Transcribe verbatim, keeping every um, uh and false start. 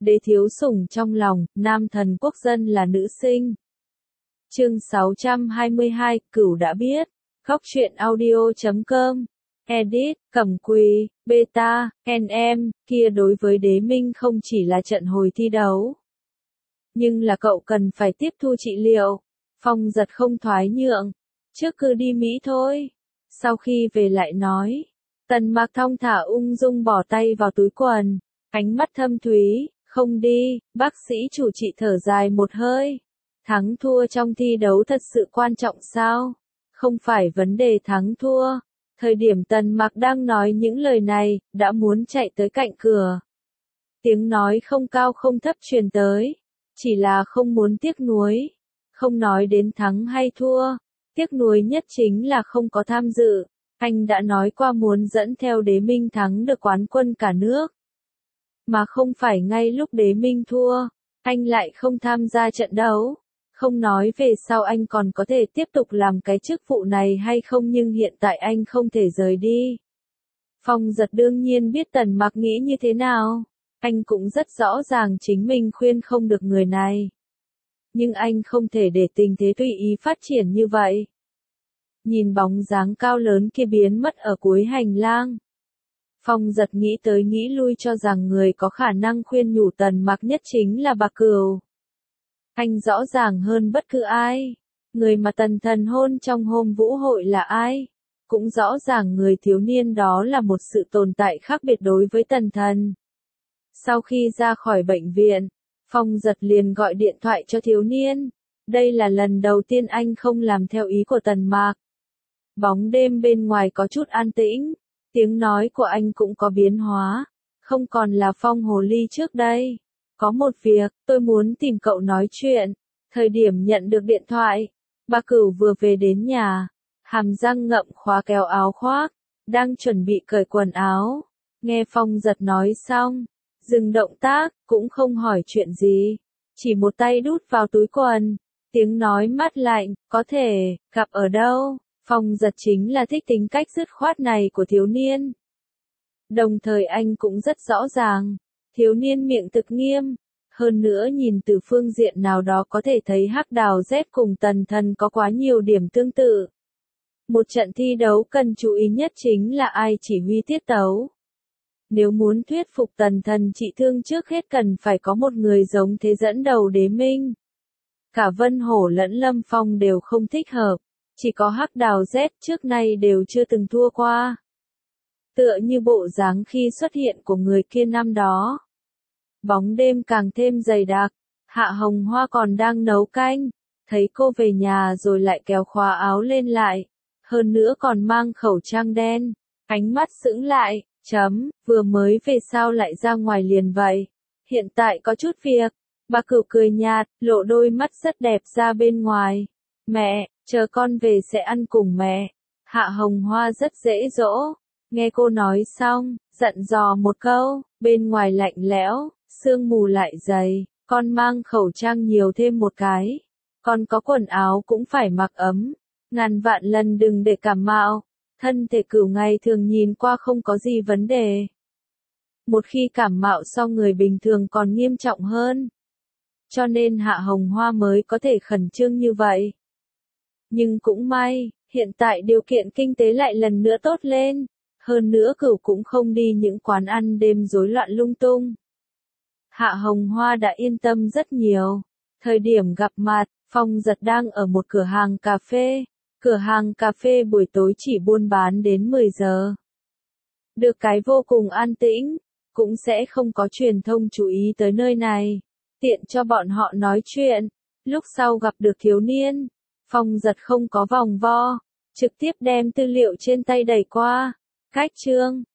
đế thiếu sủng trong lòng, nam thần quốc dân là nữ sinh. Chương sáu trăm hai mươi hai, Cửu đã biết. Góc truyện audio chấm com. Edit, Cẩm Quỳ, Beta, en em, kia đối với Đế Minh không chỉ là trận hồi thi đấu. Nhưng là cậu cần phải tiếp thu trị liệu. Phong Giật không thoái nhượng. Trước cứ đi Mỹ thôi. Sau khi về lại nói. Tần Mạc thong thả ung dung bỏ tay vào túi quần. Ánh mắt thâm thúy, không đi, bác sĩ chủ trị thở dài một hơi. Thắng thua trong thi đấu thật sự quan trọng sao? Không phải vấn đề thắng thua. Thời điểm Tần Mạc đang nói những lời này, đã muốn chạy tới cạnh cửa. Tiếng nói không cao không thấp truyền tới. Chỉ là không muốn tiếc nuối. Không nói đến thắng hay thua. Tiếc nuối nhất chính là không có tham dự. Anh đã nói qua muốn dẫn theo Đế Minh thắng được quán quân cả nước. Mà không phải ngay lúc Đế Minh thua, anh lại không tham gia trận đấu. Không nói về sau anh còn có thể tiếp tục làm cái chức vụ này hay không, nhưng hiện tại anh không thể rời đi. Phong Giật đương nhiên biết Tần Mạc nghĩ như thế nào. Anh cũng rất rõ ràng chính mình khuyên không được người này. Nhưng anh không thể để tình thế tùy ý phát triển như vậy. Nhìn bóng dáng cao lớn kia biến mất ở cuối hành lang. Phong Giật nghĩ tới nghĩ lui cho rằng người có khả năng khuyên nhủ Tần Mạc nhất chính là bà Cửu. Anh rõ ràng hơn bất cứ ai. Người mà Tần Thần hôn trong hôm vũ hội là ai? Cũng rõ ràng người thiếu niên đó là một sự tồn tại khác biệt đối với Tần Thần. Sau khi ra khỏi bệnh viện, Phong Giật liền gọi điện thoại cho thiếu niên. Đây là lần đầu tiên anh không làm theo ý của Tần Mạc. Bóng đêm bên ngoài có chút an tĩnh. Tiếng nói của anh cũng có biến hóa. Không còn là Phong hồ ly trước đây. Có một việc, tôi muốn tìm cậu nói chuyện. Thời điểm nhận được điện thoại, bà Cửu vừa về đến nhà. Hàm răng ngậm khóa kéo áo khoác. Đang chuẩn bị cởi quần áo. Nghe Phong Giật nói xong. Dừng động tác, cũng không hỏi chuyện gì. Chỉ một tay đút vào túi quần. Tiếng nói mát lạnh, có thể, gặp ở đâu. Phong Giật chính là thích tính cách dứt khoát này của thiếu niên. Đồng thời anh cũng rất rõ ràng. Thiếu niên miệng thực nghiêm. Hơn nữa nhìn từ phương diện nào đó có thể thấy Hắc Đào Z cùng Tần Thần có quá nhiều điểm tương tự. Một trận thi đấu cần chú ý nhất chính là ai chỉ huy tiết tấu. Nếu muốn thuyết phục Tần Thần trị thương trước hết cần phải có một người giống thế dẫn đầu Đế Minh. Cả Vân Hổ lẫn Lâm Phong đều không thích hợp. Chỉ có Hắc Đào Z trước nay đều chưa từng thua qua. Tựa như bộ dáng khi xuất hiện của người kia năm đó. Bóng đêm càng thêm dày đặc. Hạ Hồng Hoa còn đang nấu canh. Thấy cô về nhà rồi lại kéo khóa áo lên lại. Hơn nữa còn mang khẩu trang đen. Ánh mắt sững lại. Chấm, vừa mới về sao lại ra ngoài liền vậy? Hiện tại có chút việc. Bà Cửu cười nhạt, lộ đôi mắt rất đẹp ra bên ngoài. Mẹ, chờ con về sẽ ăn cùng mẹ. Hạ Hồng Hoa rất dễ dỗ. Nghe cô nói xong, dặn dò một câu, bên ngoài lạnh lẽo, sương mù lại dày, con mang khẩu trang nhiều thêm một cái. Con có quần áo cũng phải mặc ấm. Ngàn vạn lần đừng để cảm mạo. Thân thể Cửu ngày thường nhìn qua không có gì vấn đề. Một khi cảm mạo so người bình thường còn nghiêm trọng hơn. Cho nên Hạ Hồng Hoa mới có thể khẩn trương như vậy. Nhưng cũng may, hiện tại điều kiện kinh tế lại lần nữa tốt lên. Hơn nữa Cửu cũng không đi những quán ăn đêm rối loạn lung tung. Hạ Hồng Hoa đã yên tâm rất nhiều. Thời điểm gặp mặt, Phong Giật đang ở một cửa hàng cà phê. Cửa hàng cà phê buổi tối chỉ buôn bán đến mười giờ. Được cái vô cùng an tĩnh, cũng sẽ không có truyền thông chú ý tới nơi này. Tiện cho bọn họ nói chuyện. Lúc sau gặp được thiếu niên, Phong Giật không có vòng vo, trực tiếp đem tư liệu trên tay đẩy qua. Cách chương,